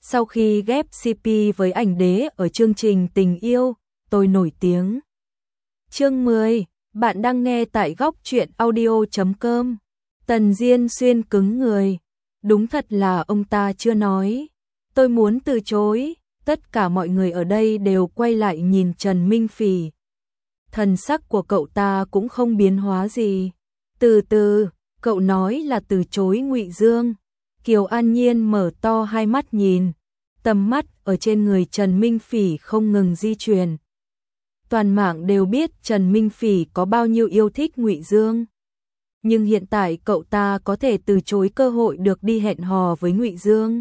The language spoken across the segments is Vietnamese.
Sau khi ghép CP với ảnh đế ở chương trình Tình yêu, tôi nổi tiếng. Chương 10, bạn đang nghe tại góc truyện audio.com. Tần Diên Xuyên cứng người. Đúng thật là ông ta chưa nói. Tôi muốn từ chối. Tất cả mọi người ở đây đều quay lại nhìn Trần Minh Phỉ. Thần sắc của cậu ta cũng không biến hóa gì. Từ từ, cậu nói là từ chối Ngụy Dương. Kiều An Nhiên mở to hai mắt nhìn. Tầm mắt ở trên người Trần Minh Phỉ không ngừng di chuyển. Toàn mạng đều biết Trần Minh Phỉ có bao nhiêu yêu thích Ngụy Dương. Nhưng hiện tại cậu ta có thể từ chối cơ hội được đi hẹn hò với Ngụy Dương.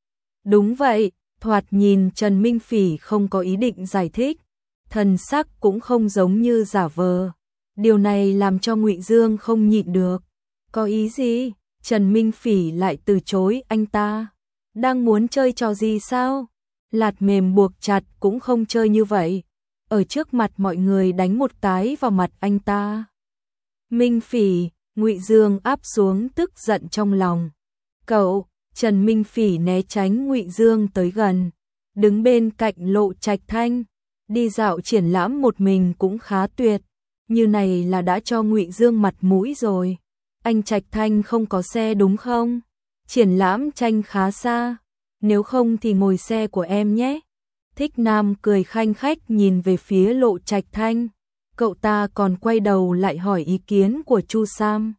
Đúng vậy, thoạt nhìn Trần Minh Phỉ không có ý định giải thích, thần sắc cũng không giống như giả vờ. Điều này làm cho Ngụy Dương không nhịn được. Có ý gì? Trần Minh Phỉ lại từ chối anh ta. Đang muốn chơi trò gì sao? Lạt mềm buộc chặt cũng không chơi như vậy. Ở trước mặt mọi người đánh một cái vào mặt anh ta. Minh Phỉ, Ngụy Dương áp xuống tức giận trong lòng. Cậu, Trần Minh Phỉ né tránh Ngụy Dương tới gần, đứng bên cạnh Lộ Trạch Thanh. Đi dạo triển lãm một mình cũng khá tuyệt, như này là đã cho Ngụy Dương mặt mũi rồi. Anh Trạch Thanh không có xe đúng không? Triển lãm tranh khá xa, nếu không thì ngồi xe của em nhé. Thích Nam cười khanh khách nhìn về phía Lộ Trạch Thanh. Cậu ta còn quay đầu lại hỏi ý kiến của Chu Sam.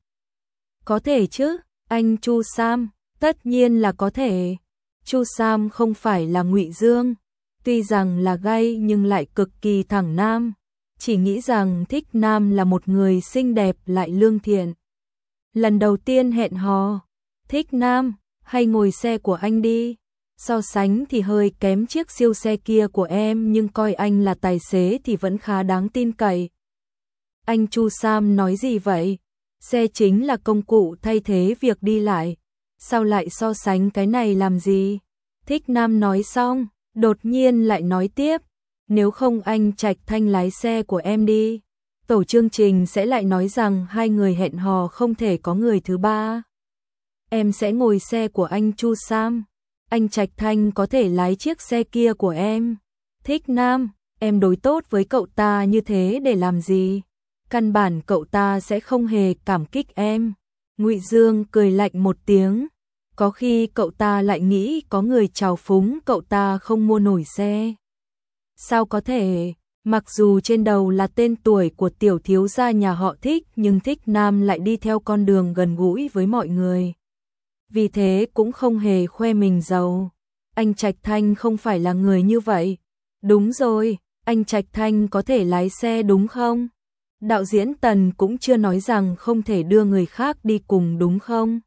Có thể chứ, anh Chu Sam, tất nhiên là có thể. Chu Sam không phải là Ngụy Dương, tuy rằng là gay nhưng lại cực kỳ thẳng nam. Chỉ nghĩ rằng Thích Nam là một người xinh đẹp lại lương thiện. Lần đầu tiên hẹn hò, Thích Nam, hay ngồi xe của anh đi. So sánh thì hơi kém chiếc siêu xe kia của em, nhưng coi anh là tài xế thì vẫn khá đáng tin cậy. Anh Chu Sam nói gì vậy? Xe chính là công cụ thay thế việc đi lại. Sao lại so sánh cái này làm gì? Thích Nam nói xong, đột nhiên lại nói tiếp. Nếu không anh Trạch Thanh lái xe của em đi. Tổ chương trình sẽ lại nói rằng hai người hẹn hò không thể có người thứ ba. Em sẽ ngồi xe của anh Chu Sam. Anh Trạch Thanh có thể lái chiếc xe kia của em. Thích Nam, em đối tốt với cậu ta như thế để làm gì? Căn bản cậu ta sẽ không hề cảm kích em. Ngụy Dương cười lạnh một tiếng. Có khi cậu ta lại nghĩ có người trào phúng cậu ta không mua nổi xe. Sao có thể? Mặc dù trên đầu là tên tuổi của tiểu thiếu gia nhà họ Thích, nhưng Thích Nam lại đi theo con đường gần gũi với mọi người. Vì thế cũng không hề khoe mình giàu. Anh Trạch Thanh không phải là người như vậy. Đúng rồi, anh Trạch Thanh có thể lái xe đúng không? Đạo diễn Tần cũng chưa nói rằng không thể đưa người khác đi cùng đúng không?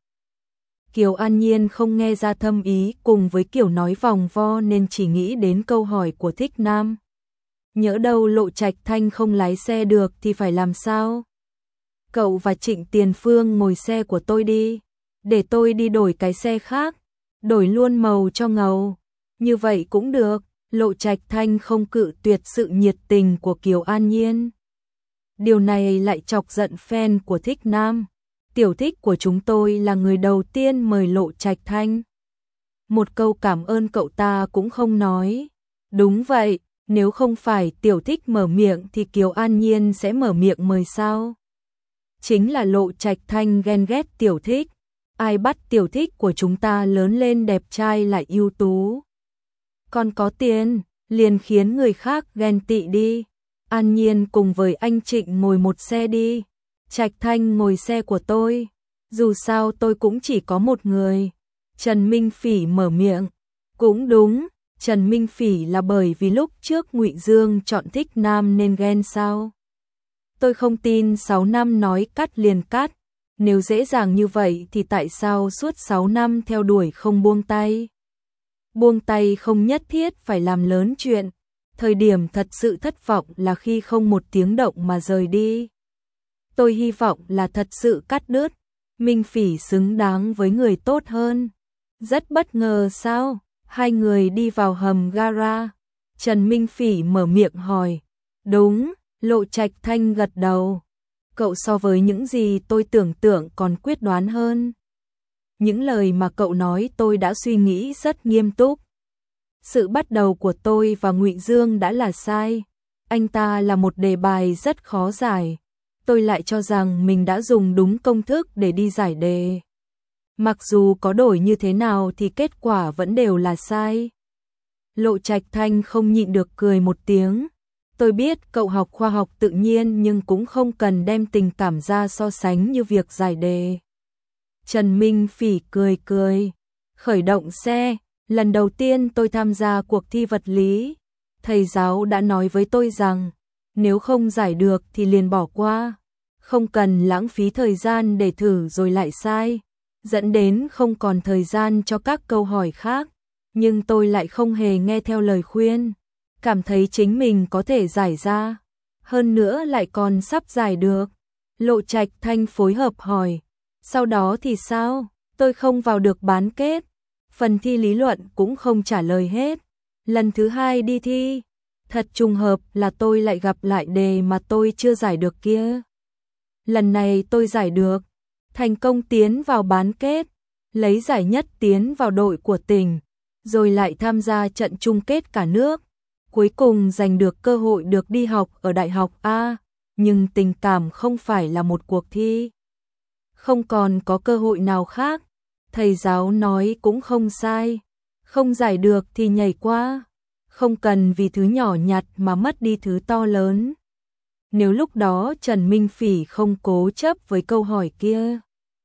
Kiều An Nhiên không nghe ra thâm ý cùng với kiểu nói vòng vo nên chỉ nghĩ đến câu hỏi của Thích Nam. Nhỡ đâu Lộ Trạch Thanh không lái xe được thì phải làm sao? Cậu và Trịnh Tiền Phương ngồi xe của tôi đi. Để tôi đi đổi cái xe khác. Đổi luôn màu cho ngầu. Như vậy cũng được. Lộ Trạch Thanh không cự tuyệt sự nhiệt tình của Kiều An Nhiên. Điều này lại chọc giận fan của Thích Nam. Tiểu thích của chúng tôi là người đầu tiên mời Lộ Trạch Thanh. Một câu cảm ơn cậu ta cũng không nói. Đúng vậy, nếu không phải tiểu thích mở miệng thì Kiều An Nhiên sẽ mở miệng mời sao? Chính là Lộ Trạch Thanh ghen ghét tiểu thích. Ai bắt tiểu thích của chúng ta lớn lên đẹp trai lại ưu tú. Còn có tiền, liền khiến người khác ghen tị đi. An Nhiên cùng với anh Trịnh ngồi một xe đi. Trạch Thanh ngồi xe của tôi. Dù sao tôi cũng chỉ có một người. Trần Minh Phỉ mở miệng. Cũng đúng, Trần Minh Phỉ là bởi vì lúc trước Ngụy Dương chọn Thích Nam nên ghen sao? Tôi không tin 6 năm nói cắt liền cắt. Nếu dễ dàng như vậy thì tại sao suốt 6 năm theo đuổi không buông tay? Buông tay không nhất thiết phải làm lớn chuyện. Thời điểm thật sự thất vọng là khi không một tiếng động mà rời đi. Tôi hy vọng là thật sự cắt đứt. Minh Phỉ xứng đáng với người tốt hơn. Rất bất ngờ sao? Hai người đi vào hầm gara. Trần Minh Phỉ mở miệng hỏi. Đúng, Lộ Trạch Thanh gật đầu. Cậu so với những gì tôi tưởng tượng còn quyết đoán hơn. Những lời mà cậu nói tôi đã suy nghĩ rất nghiêm túc. Sự bắt đầu của tôi và Ngụy Dương đã là sai. Anh ta là một đề bài rất khó giải. Tôi lại cho rằng mình đã dùng đúng công thức để đi giải đề. Mặc dù có đổi như thế nào thì kết quả vẫn đều là sai. Lộ Trạch Thanh không nhịn được cười một tiếng. Tôi biết cậu học khoa học tự nhiên nhưng cũng không cần đem tình cảm ra so sánh như việc giải đề. Trần Minh Phỉ cười cười. Khởi động xe, lần đầu tiên tôi tham gia cuộc thi vật lý. Thầy giáo đã nói với tôi rằng, nếu không giải được thì liền bỏ qua. Không cần lãng phí thời gian để thử rồi lại sai, dẫn đến không còn thời gian cho các câu hỏi khác. Nhưng tôi lại không hề nghe theo lời khuyên, cảm thấy chính mình có thể giải ra, hơn nữa lại còn sắp giải được. Lộ Trạch Thanh phối hợp hỏi, sau đó thì sao? Tôi không vào được bán kết, phần thi lý luận cũng không trả lời hết. Lần thứ hai đi thi, thật trùng hợp là tôi lại gặp lại đề mà tôi chưa giải được kia. Lần này tôi giải được, thành công tiến vào bán kết, lấy giải nhất tiến vào đội của tỉnh, rồi lại tham gia trận chung kết cả nước. Cuối cùng giành được cơ hội được đi học ở Đại học A, nhưng tình cảm không phải là một cuộc thi. Không còn có cơ hội nào khác, thầy giáo nói cũng không sai. Không giải được thì nhảy qua, không cần vì thứ nhỏ nhặt mà mất đi thứ to lớn. Nếu lúc đó Trần Minh Phỉ không cố chấp với câu hỏi kia,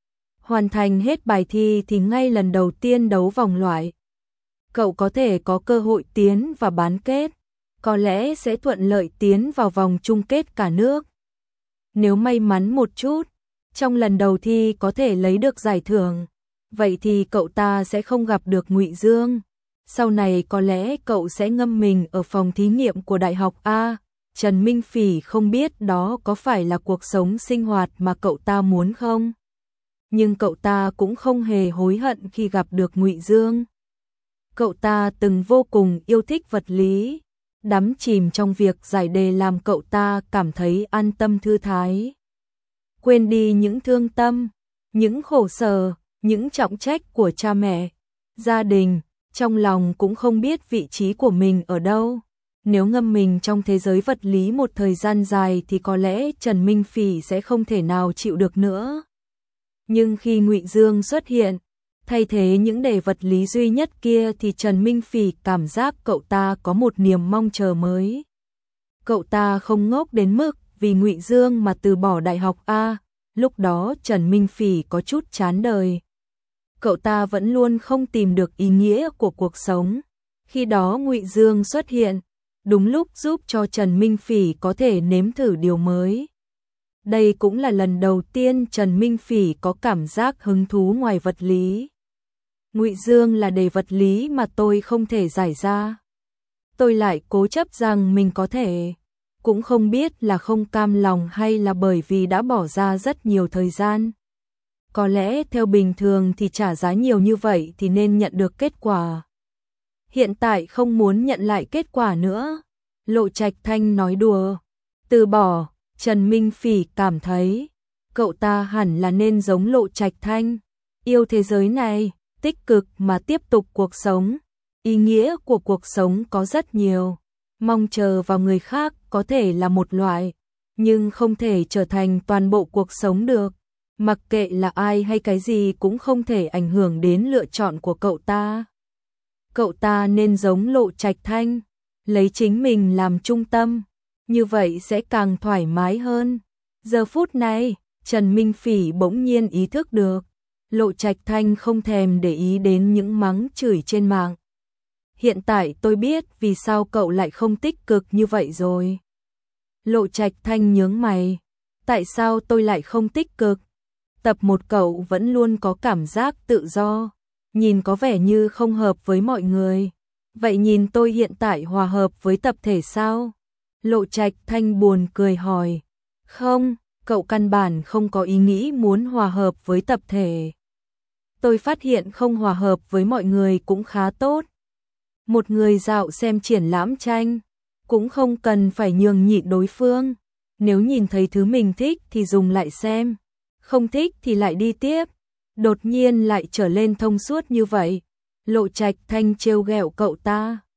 hoàn thành hết bài thi thì ngay lần đầu tiên đấu vòng loại, cậu có thể có cơ hội tiến vào bán kết, có lẽ sẽ thuận lợi tiến vào vòng chung kết cả nước. Nếu may mắn một chút, trong lần đầu thi có thể lấy được giải thưởng, vậy thì cậu ta sẽ không gặp được Ngụy Dương. Sau này có lẽ cậu sẽ ngâm mình ở phòng thí nghiệm của Đại học A. Trần Minh Phỉ không biết đó có phải là cuộc sống sinh hoạt mà cậu ta muốn không. Nhưng cậu ta cũng không hề hối hận khi gặp được Ngụy Dương. Cậu ta từng vô cùng yêu thích vật lý, đắm chìm trong việc giải đề làm cậu ta cảm thấy an tâm thư thái. Quên đi những thương tâm, những khổ sở, những trọng trách của cha mẹ, gia đình, trong lòng cũng không biết vị trí của mình ở đâu. Nếu ngâm mình trong thế giới vật lý một thời gian dài thì có lẽ Trần Minh Phỉ sẽ không thể nào chịu được nữa. Nhưng khi Ngụy Dương xuất hiện, thay thế những đề vật lý duy nhất kia thì Trần Minh Phỉ cảm giác cậu ta có một niềm mong chờ mới. Cậu ta không ngốc đến mức vì Ngụy Dương mà từ bỏ Đại học A. Lúc đó Trần Minh Phỉ có chút chán đời. Cậu ta vẫn luôn không tìm được ý nghĩa của cuộc sống. Khi đó Ngụy Dương xuất hiện, đúng lúc giúp cho Trần Minh Phỉ có thể nếm thử điều mới. Đây cũng là lần đầu tiên Trần Minh Phỉ có cảm giác hứng thú ngoài vật lý. Ngụy Dương là đề vật lý mà tôi không thể giải ra. Tôi lại cố chấp rằng mình có thể. Cũng không biết là không cam lòng hay là bởi vì đã bỏ ra rất nhiều thời gian. Có lẽ theo bình thường thì trả giá nhiều như vậy thì nên nhận được kết quả. Hiện tại không muốn nhận lại kết quả nữa. Lộ Trạch Thanh nói đùa. Từ bỏ, Trần Minh Phỉ cảm thấy cậu ta hẳn là nên giống Lộ Trạch Thanh. Yêu thế giới này, tích cực mà tiếp tục cuộc sống. Ý nghĩa của cuộc sống có rất nhiều. Mong chờ vào người khác có thể là một loại, nhưng không thể trở thành toàn bộ cuộc sống được. Mặc kệ là ai hay cái gì cũng không thể ảnh hưởng đến lựa chọn của cậu ta. Cậu ta nên giống Lộ Trạch Thanh, lấy chính mình làm trung tâm, như vậy sẽ càng thoải mái hơn. Giờ phút này, Trần Minh Phỉ bỗng nhiên ý thức được, Lộ Trạch Thanh không thèm để ý đến những mắng chửi trên mạng. Hiện tại tôi biết vì sao cậu lại không tích cực như vậy rồi. Lộ Trạch Thanh nhướng mày, tại sao tôi lại không tích cực? Tập 1 cậu vẫn luôn có cảm giác tự do, nhìn có vẻ như không hợp với mọi người. Vậy nhìn tôi hiện tại hòa hợp với tập thể sao? Lộ Trạch Thanh buồn cười hỏi. Không, cậu căn bản không có ý nghĩ muốn hòa hợp với tập thể. Tôi phát hiện không hòa hợp với mọi người cũng khá tốt. Một người dạo xem triển lãm tranh, cũng không cần phải nhường nhịn đối phương. Nếu nhìn thấy thứ mình thích thì dùng lại xem, không thích thì lại đi tiếp. Đột nhiên lại trở lên thông suốt như vậy. Lộ Trạch Thanh trêu ghẹo cậu ta.